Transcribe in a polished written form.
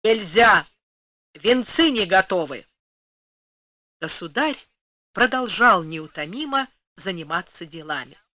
Нельзя! Венцы не готовы!» Государь продолжал неутомимо заниматься делами.